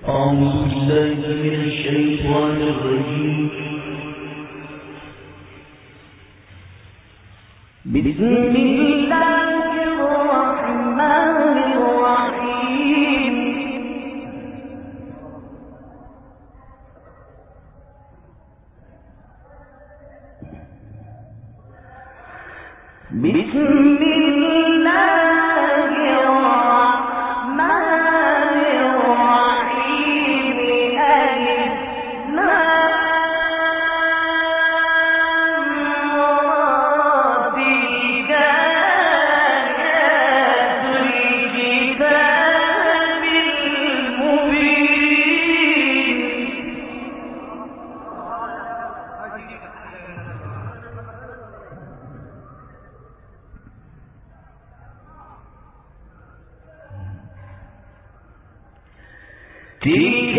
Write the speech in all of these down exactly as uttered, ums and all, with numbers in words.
تلك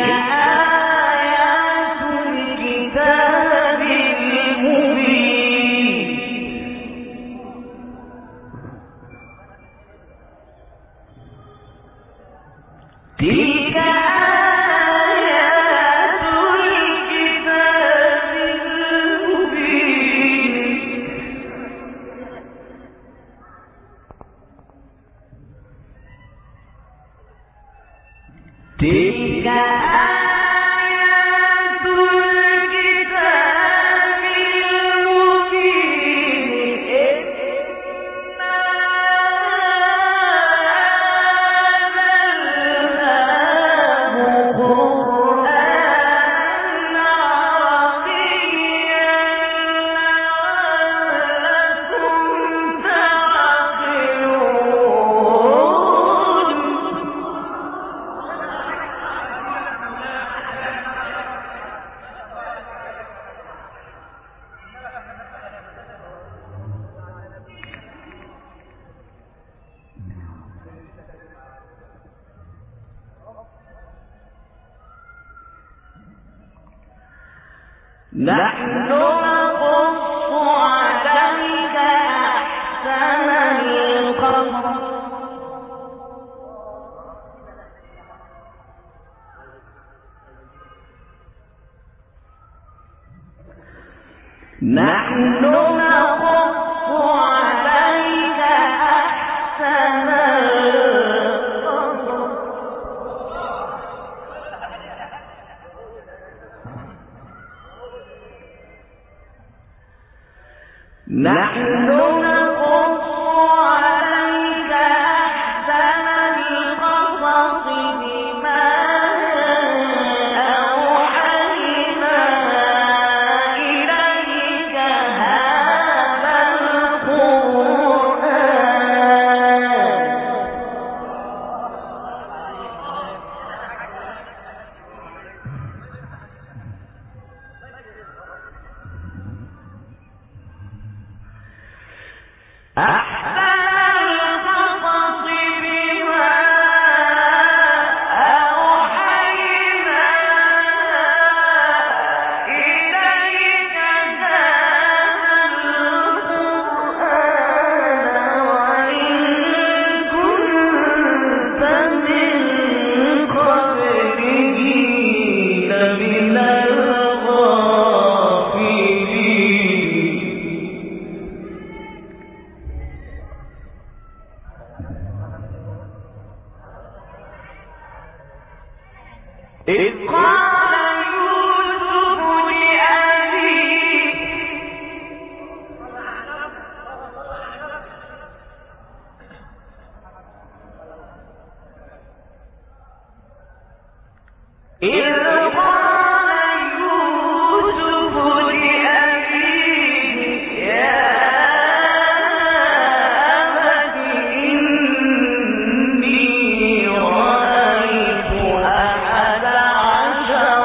آيات الكتاب المبين تلك آيات الكتاب المبين تلك آيات الكتاب المبين إنا أنزلناه قرآنا عربيا لعلكم تعقلون نحن نقص عليك أحسن القصص نحن نقص عليك أحسن القصص نحن نقص عليك أحسن القصص بما أوحينا إليك هذا القرآن أحسن القصص بما أوحينا إليك هذا القرآن وإن كنت من قبله لمن الغافلين إذ قال يوسف لأبيه إذ قال يوسف لأبيه يا أبت إني رأيت أحد عشر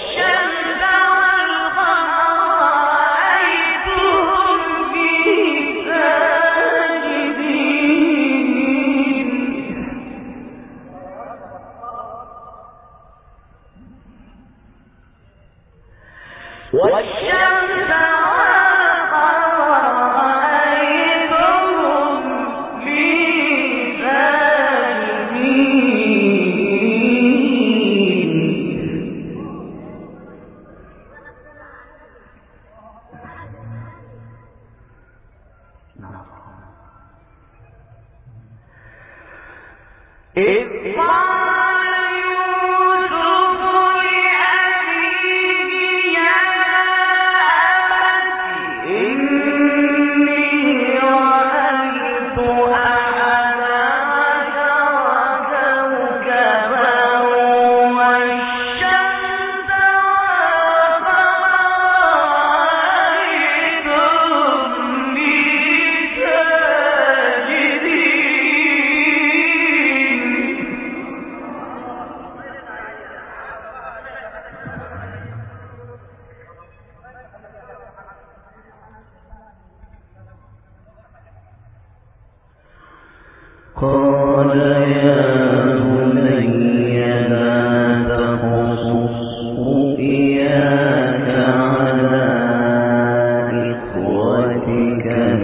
قال يا بني لا تقصص رؤياك على إخوتك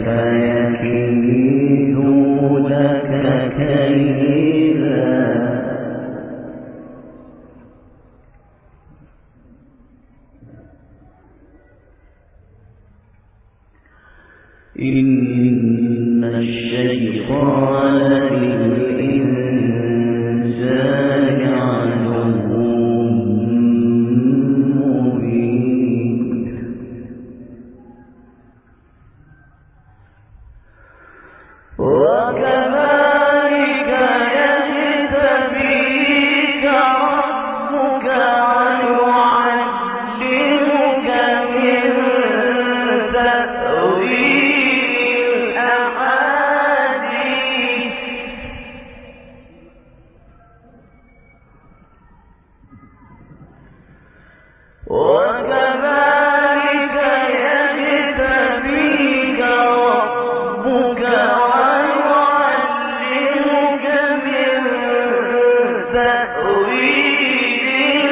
فيكيدوا لك كيدا إن الشيطان للإنسان عدو مبين وكذلك يجتبيك ربك ويعلمك من تأويل الأحاديث وكذلك يجتبيك ربك ويعلمك من تأويل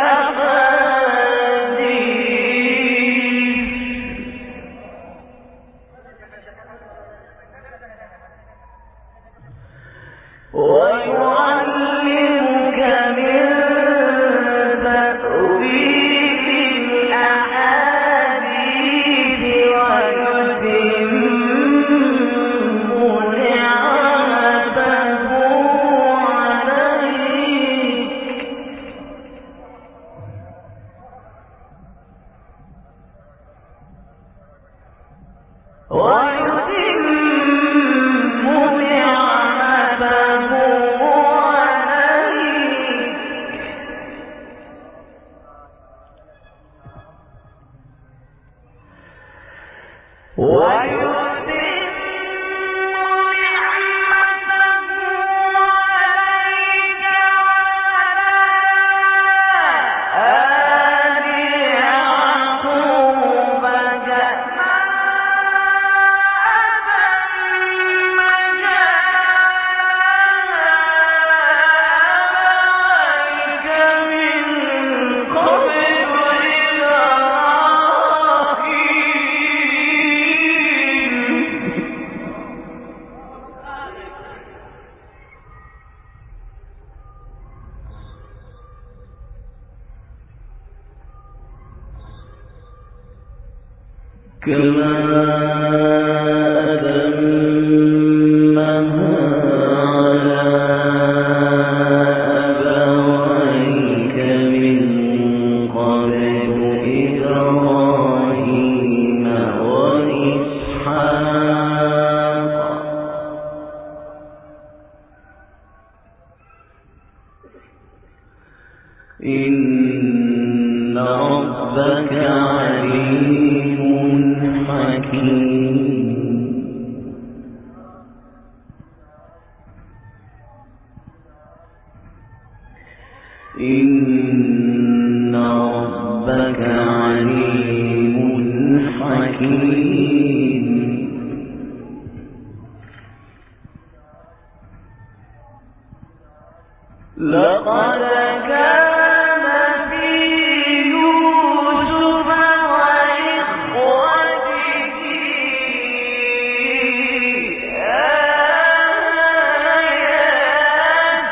الأحاديث ويعلمك من تأويل الأحاديث ويتم نعمته عليك ويتم نعمته عليك كما أتمها على أبويك من قبل إبراهيم وإسحاق إن ربك عليم حكيم إن ربك ربك عليم حكيم لقد كان في يوسف وإخوته آيات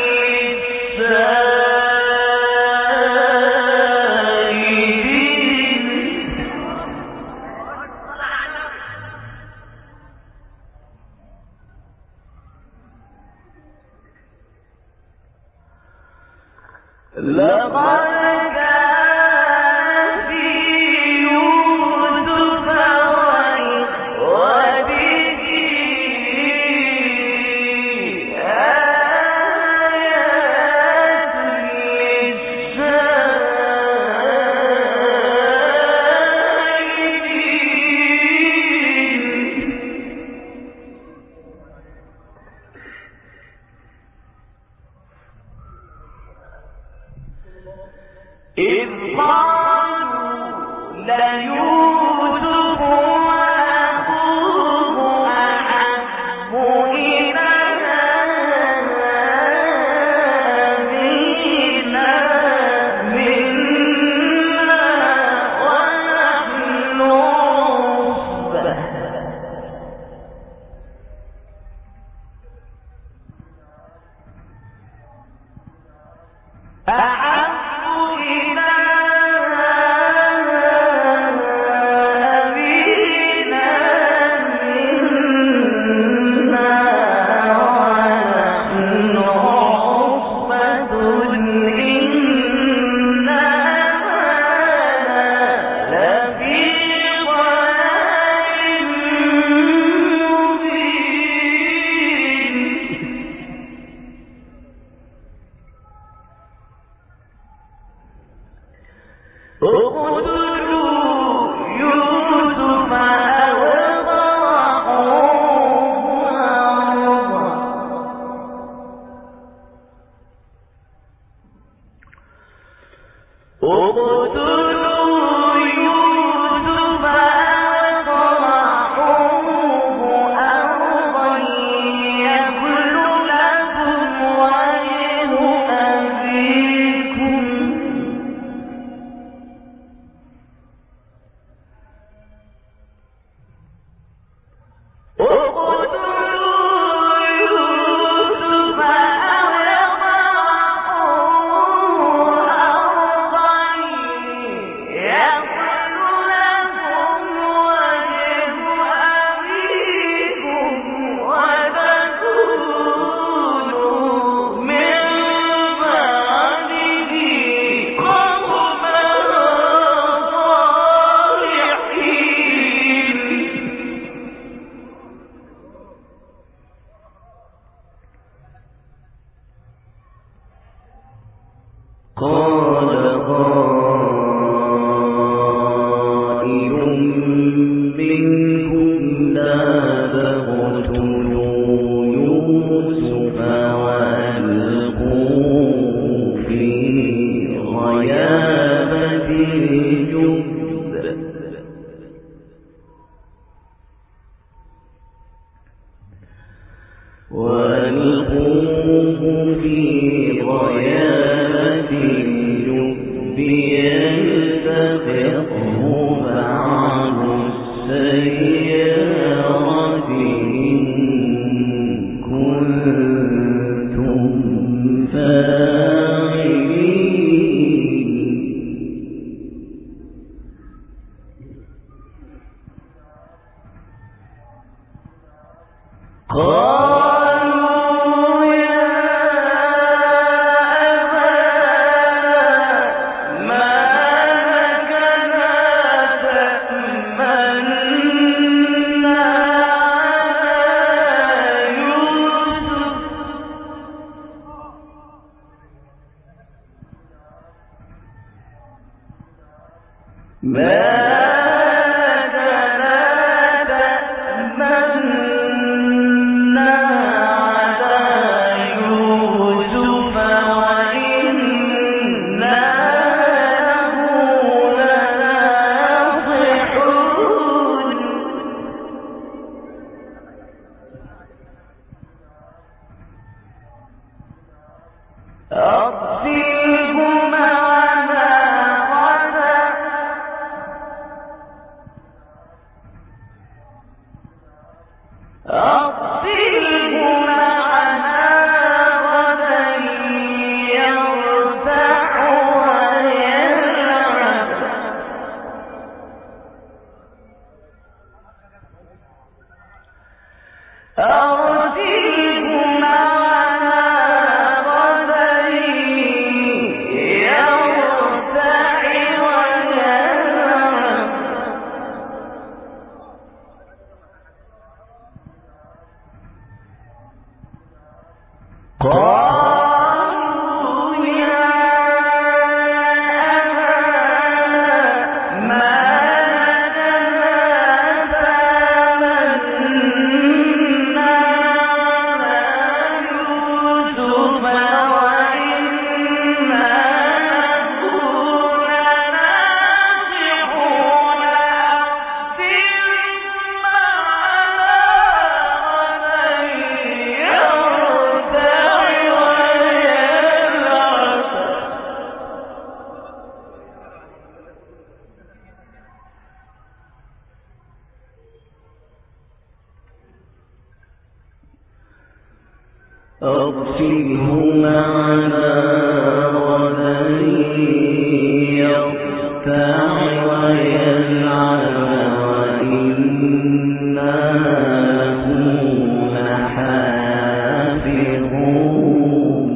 للسائلين. لقد كان في يوسف وإخوته آيات للسائلين إذ قالوا ليوسف وأخوه أحب إلى أبينا منا ونحن عصبة أحب إلى أبينا منا ونحن عصبة إنا لفي ضلال مبين. اقتلوا يوسف أو اطرحوه أرضا اقتلوا يوسف أو اطرحوه أرضا يخل لكم وجه أبيكم اقتلوا يوسف أو اطرحوه أرضا يخل لكم وجه أبيكم وتكونوا من بعده قوما صالحين. قال قائل منهم لا تقتلوا يوسف وألقوه في غيابة الجب وألقوه في غيابة الجب يلتقطه بعض السيارة إن كنتم فاعلين. قالوا يا أبانا ما لك لا تأمنا على يوسف ما لك لا تأمنا على يوسف وإنا له أرسله معنا غدا يرتع ويلعب وإنا له لحافظون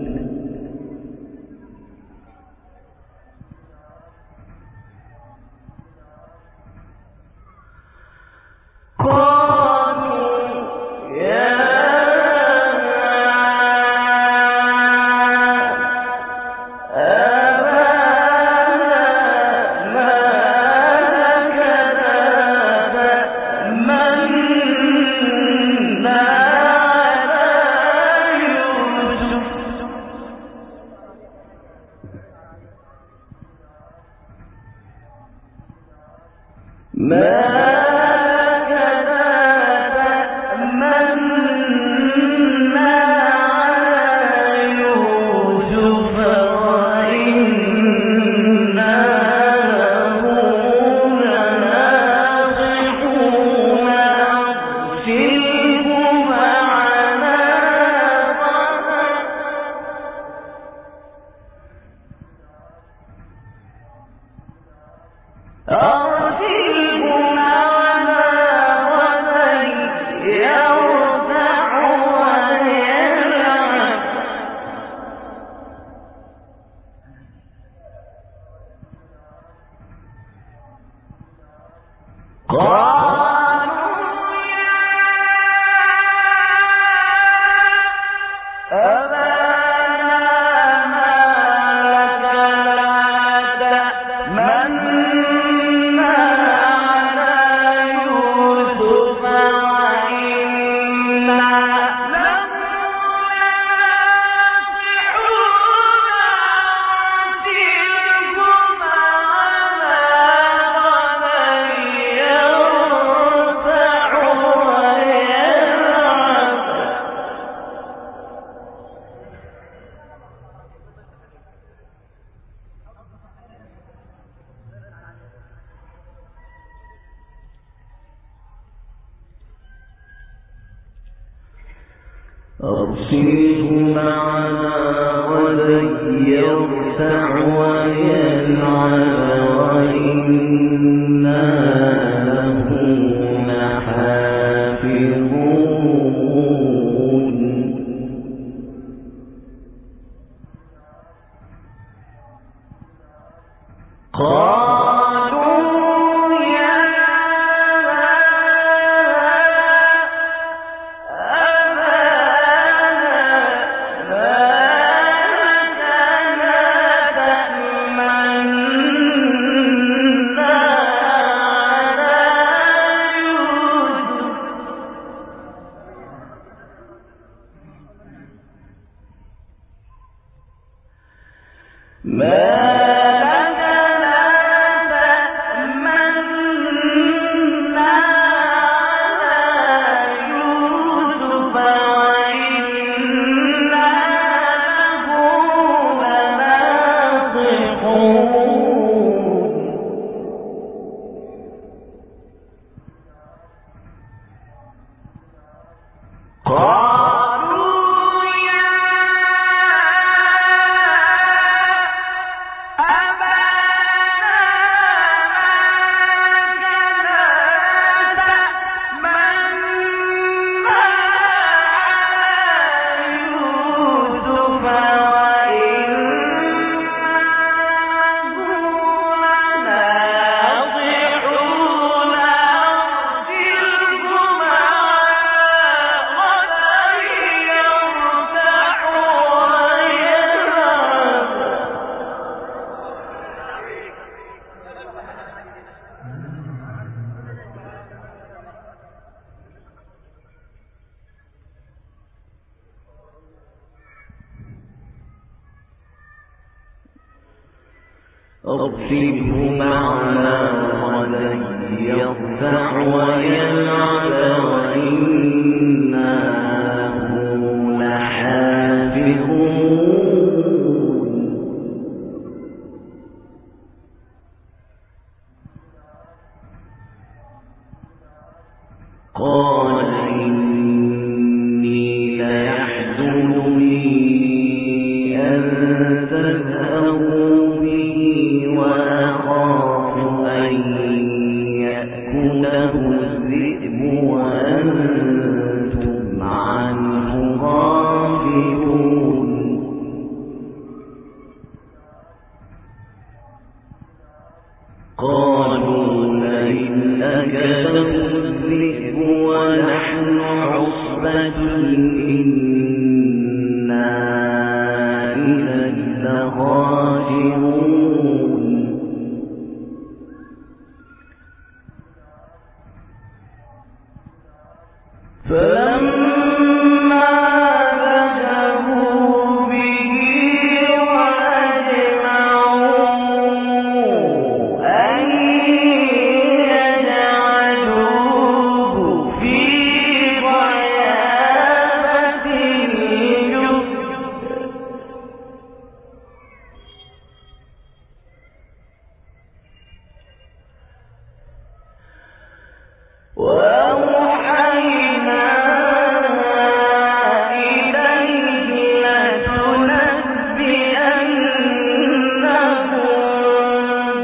أرسله معنا غدا يرتع ويلعب وإنا له لحافظون أرسله معنا غدا يرتع ويلعب وإنا له لحافظون قال إني ليحزنني قالوا لئن أكله الذئب ونحن عصبة إنا إذا لخاسرون فلما ذهبوا به وأجمعوا أن يجعلوه في غيابة الجب وأوحينا إليه لتنبئنهم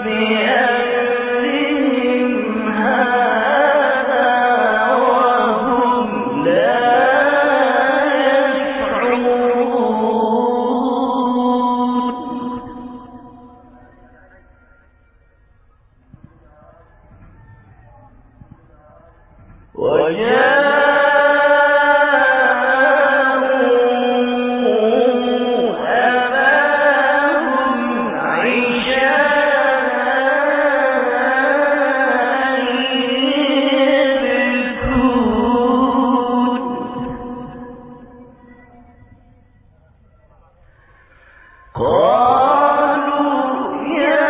بأمرهم هذا وهم لا يشعرون وجاءوا أباهم عشاء يبكون قالوا يا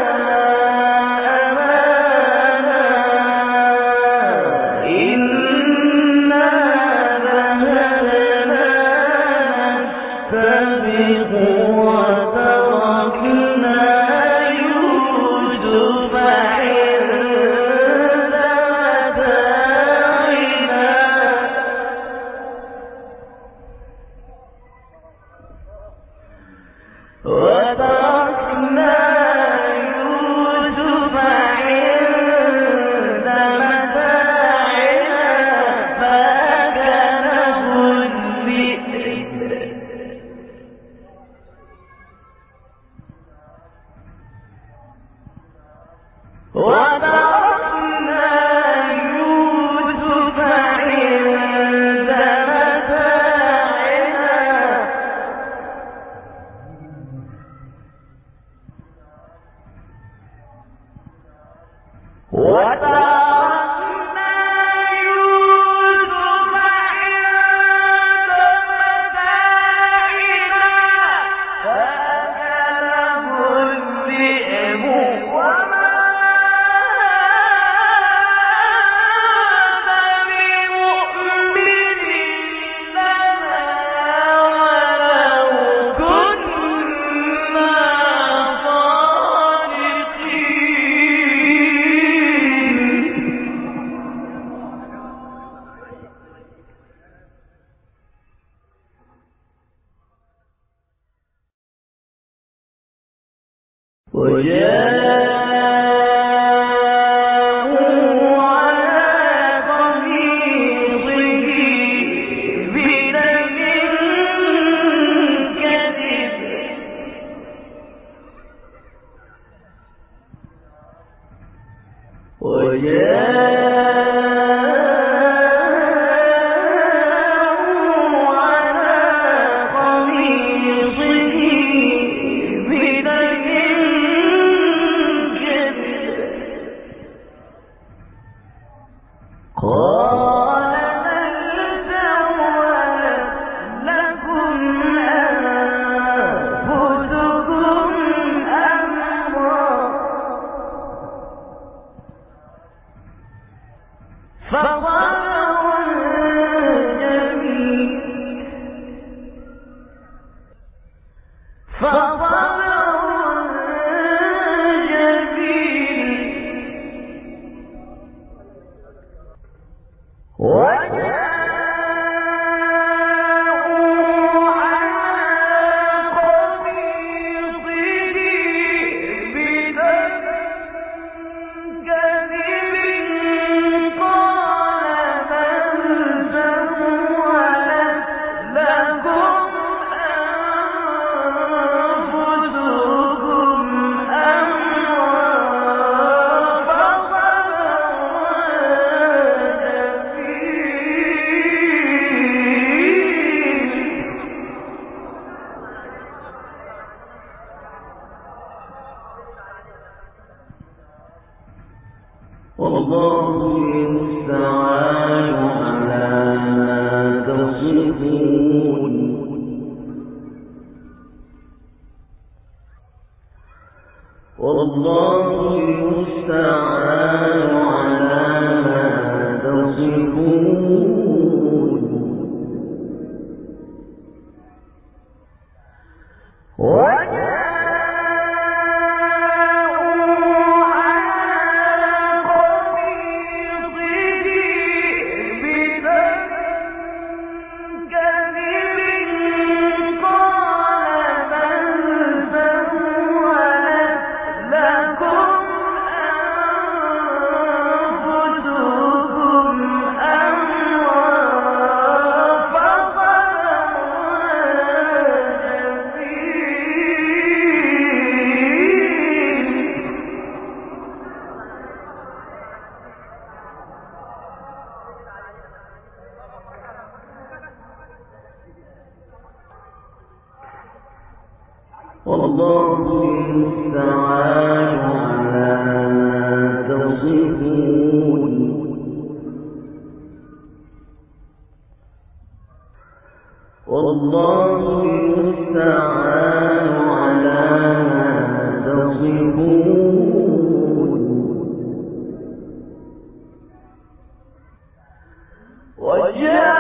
أبانا إنا ذهبنا نستبق وتركنا يوسف عند متاعنا وتركنا يوسف عند متاعنا فأكله الذئب وتركنا يوسف عند متاعنا وتركنا يوسف عند متاعنا فأكله الذئب وما هذا بمؤمن لنا ولو كنا صادقين وجاءوا على قميصه بدم كذب وجاءوا على قميصه بدم كذب قال بل سولت لكم أنفسكم أمرا والله المستعان على ما تصفون والله المستعان على ما تصفون والله المستعان على ما تصفون والله المستعان على ما تصفون وجاء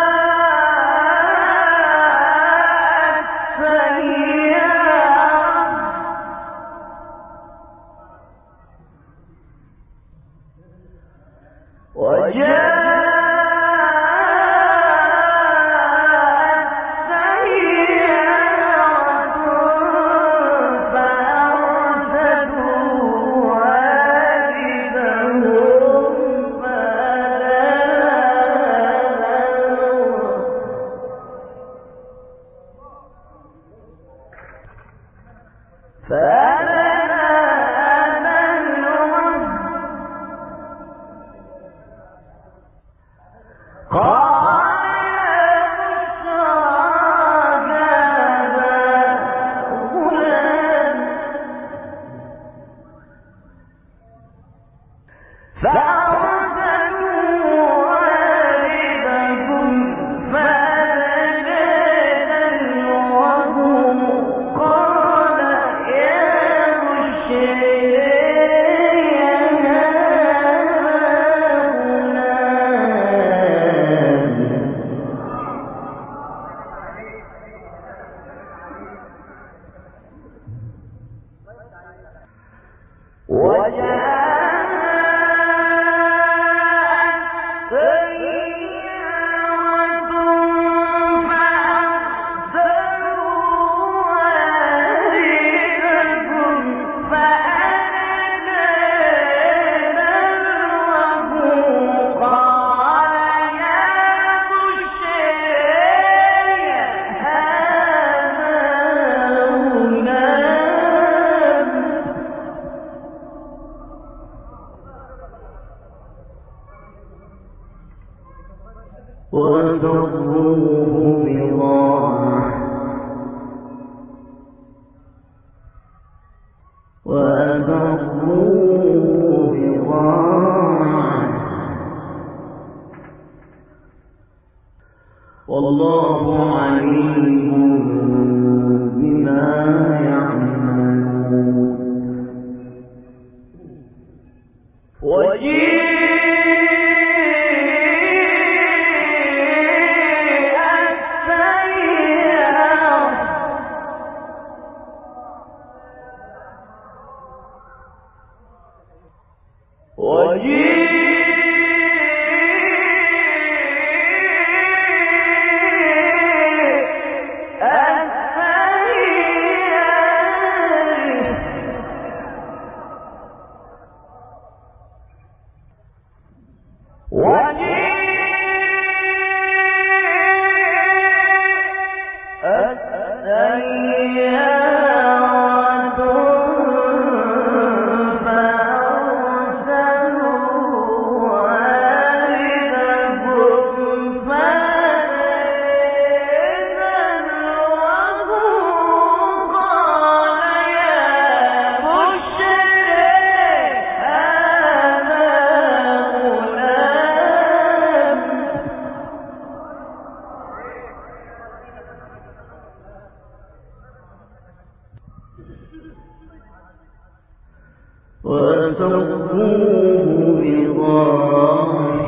وذروه بضاعة وذروه بضاعة والله عليم بما يعملون وجيء فأرسلوا وأسروه بضاعة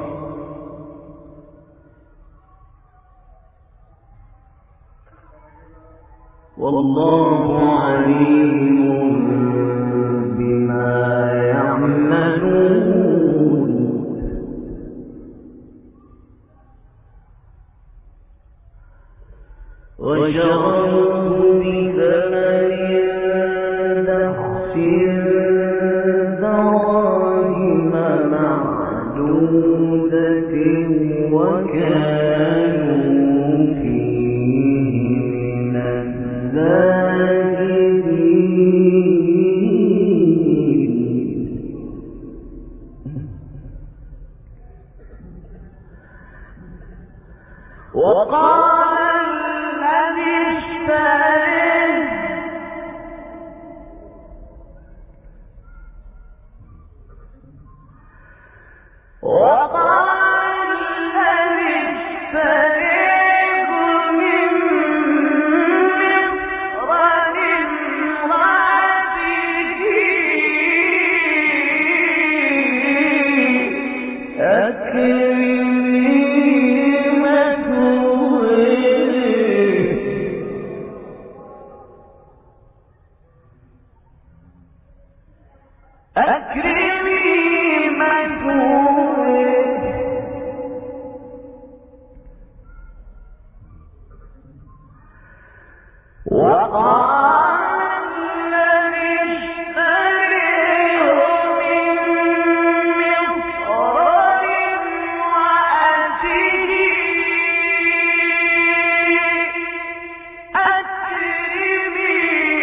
والله عليم بما يعملون وشروه بثمن بخس دراهم معدودة وكانوا فيه من الزاهدين وقال الذي اشتريه وقال الذي اشتريه من مصر لامرأته أكرمي أكرمي مثوبه وقال الذي اشتريه من مصر لامرأته أكرمي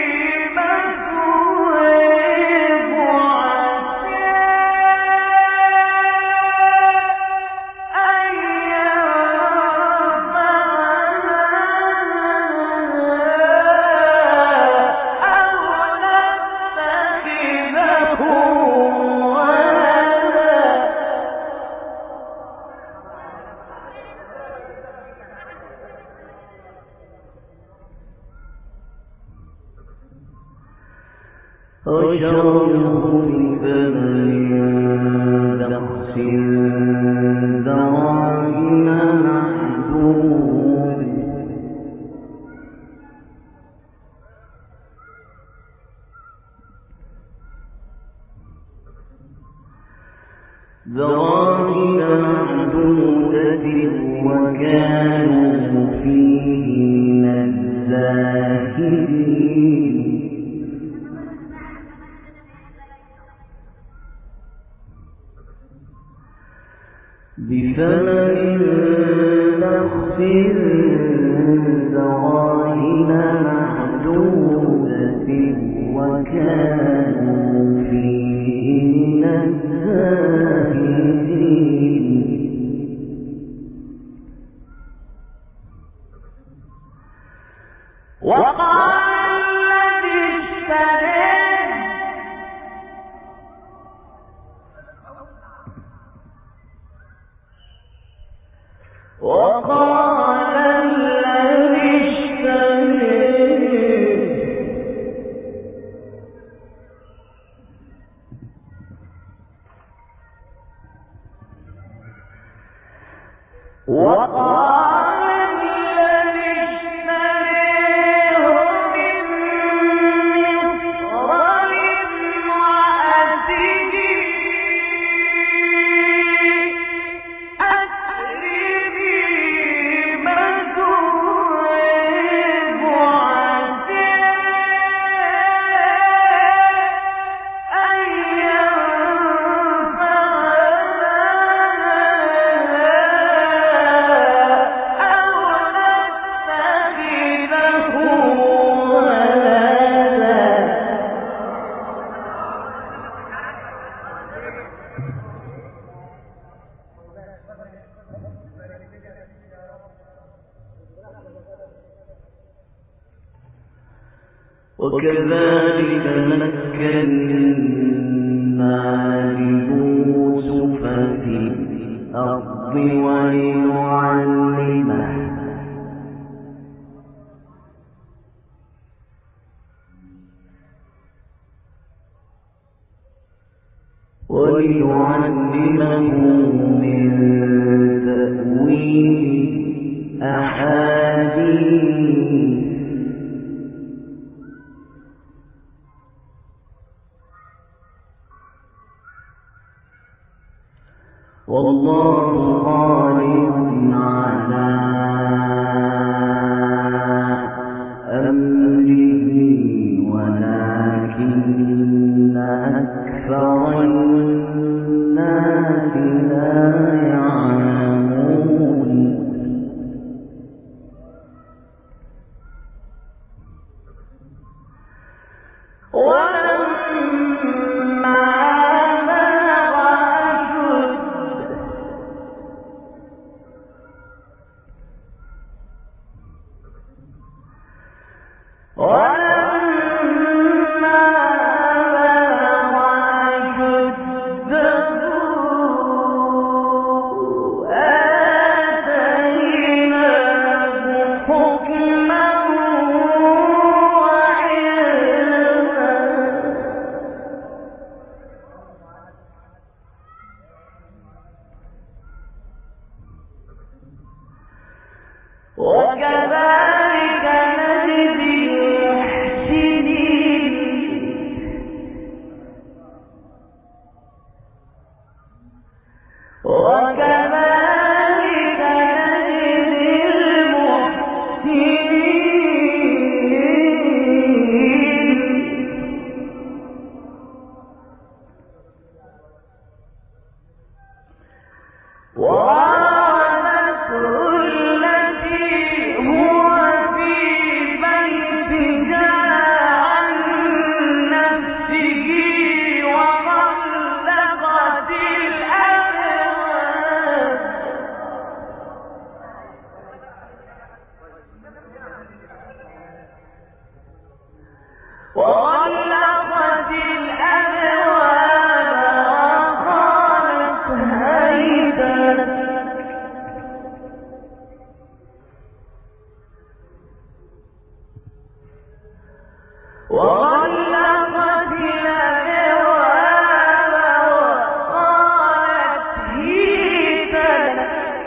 وشروه بثمن بخس دراهم معدودة دراهم معدودة وكانوا فيه من الزاهدين بثمن بخس دراهم معدودة وكانوا فيه من الزاهدين وقال الذي اشتريه وقال الذي اشتريه وقال الذي اشتريه من مصر لامرأته وكذلك مكنا ليوسف في الأرض ولنعلمه وليعلمه من تأويل أحاديث والله غالب على أمره ولكن أكثر الناس لا يعلمون وكذلك نجزي المحسنين وكذلك نجزي المحسنين وغلقت الأبواب وقالت هيت لك وغلقت الأبواب وقالت هيت لك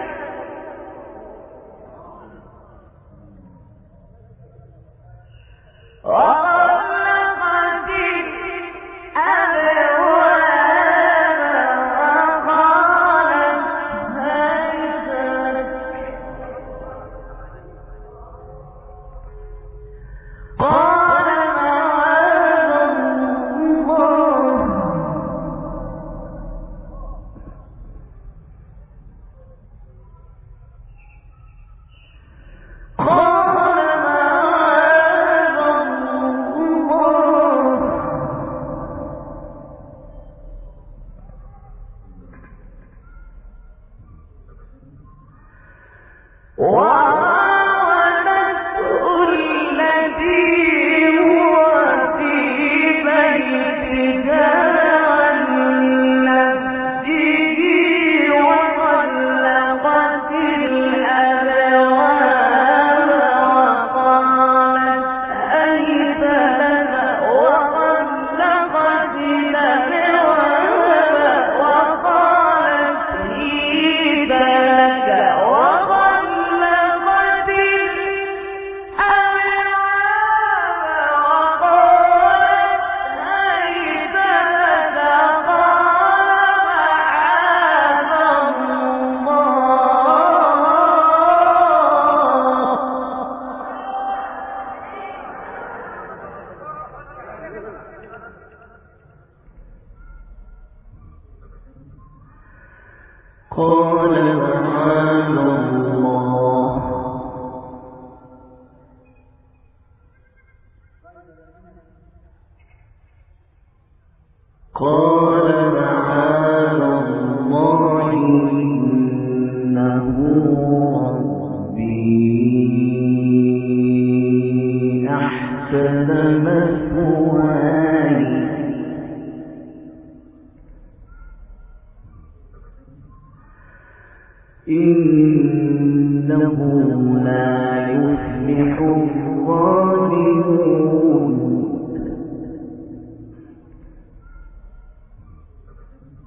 قال معاذ الله قال معاذ الله إنه ربي أحسن مثواي إنه لا يفلح الظالمون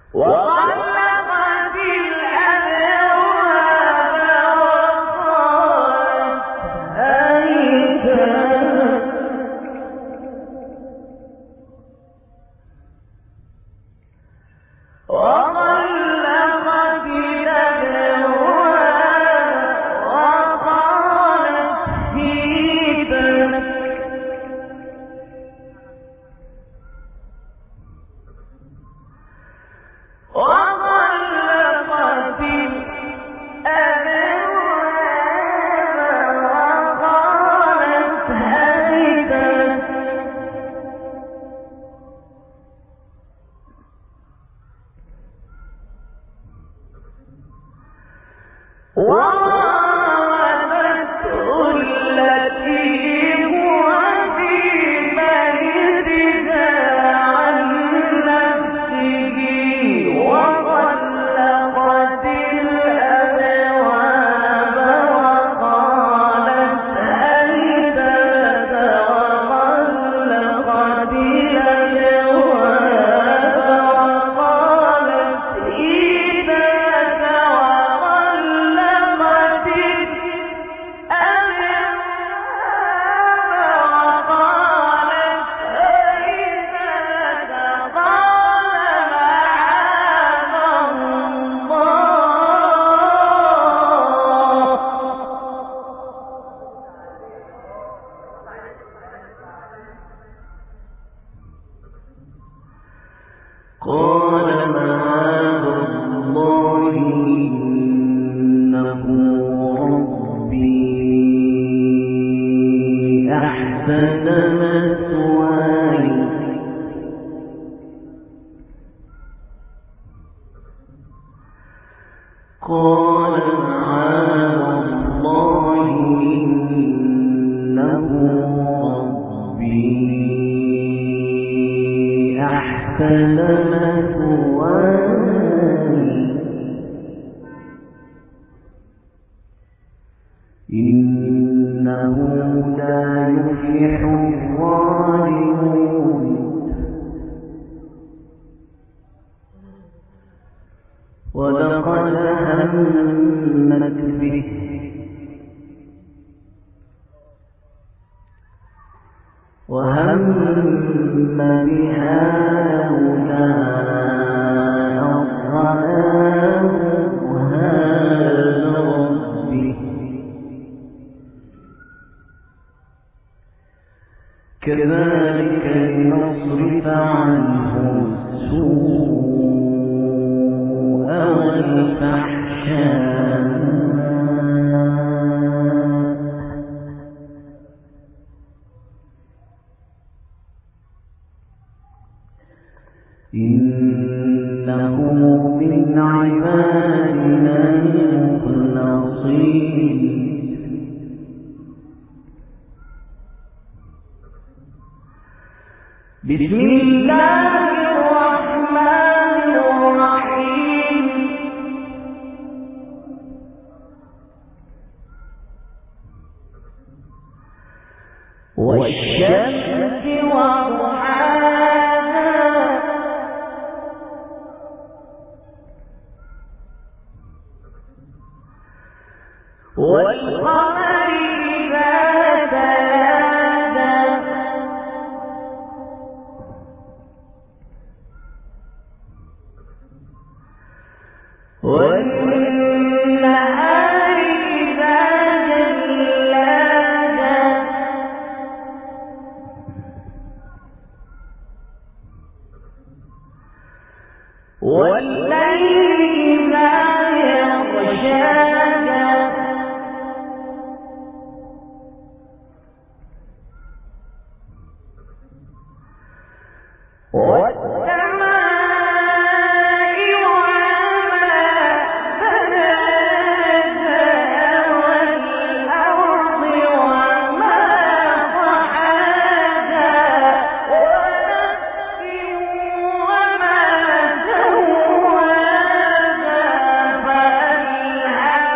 فألهمها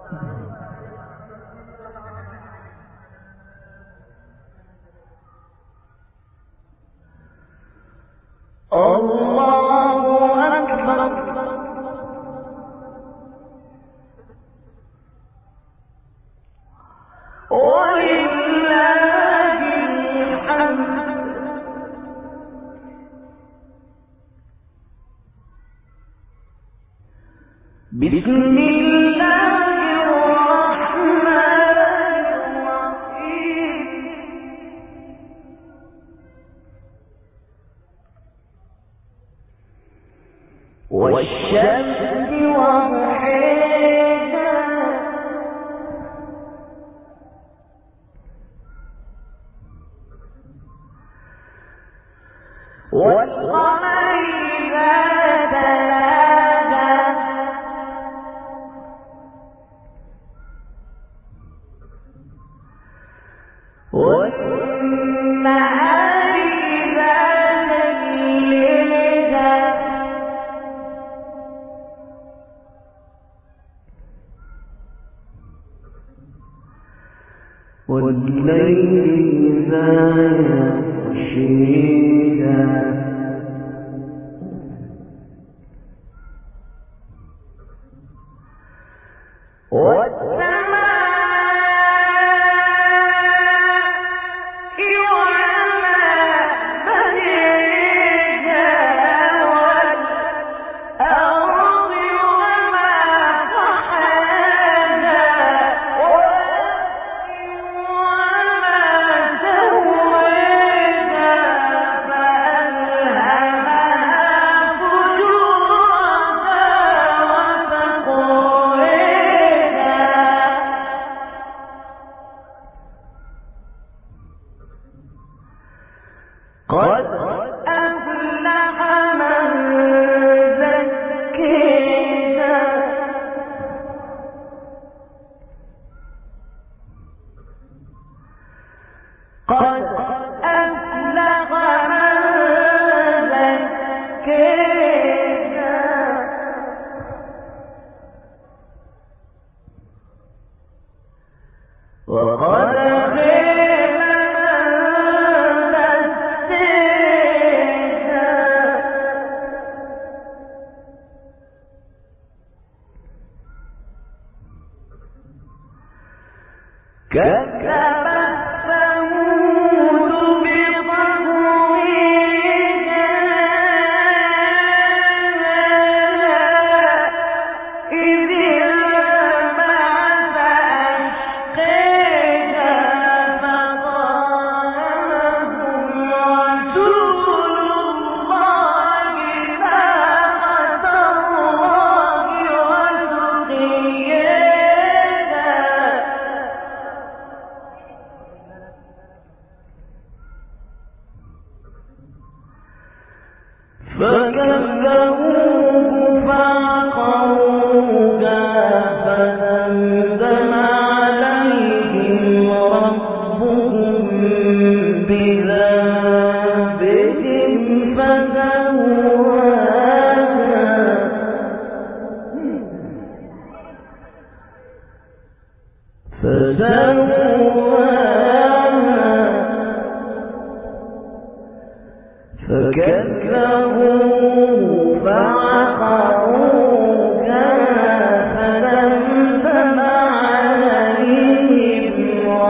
بسم الله الرحمن الرحيم والشمس وضحيها والقمر إذا تلاها والنهار إذا تجليها والليل إذا يغشيها قد أفلح من زكيها قد أفلح من زكيها وقد كذبت ثمود بطغويها إذ انبعث أشقاها فقال لهم رسول الله ناقة الله وسقياها فكذبوه فعقروها فدمدم عليهم ربهم بذنبهم فسواها فسواها فكذبوه فعقروها فدمدم عليهم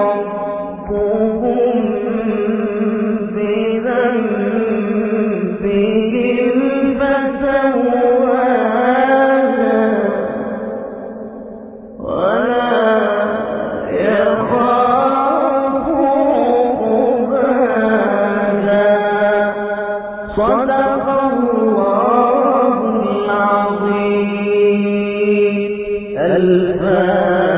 ربهم بذنبهم فسواها ولا يخاف عقباها صدق الله العظيم. الفاتحة.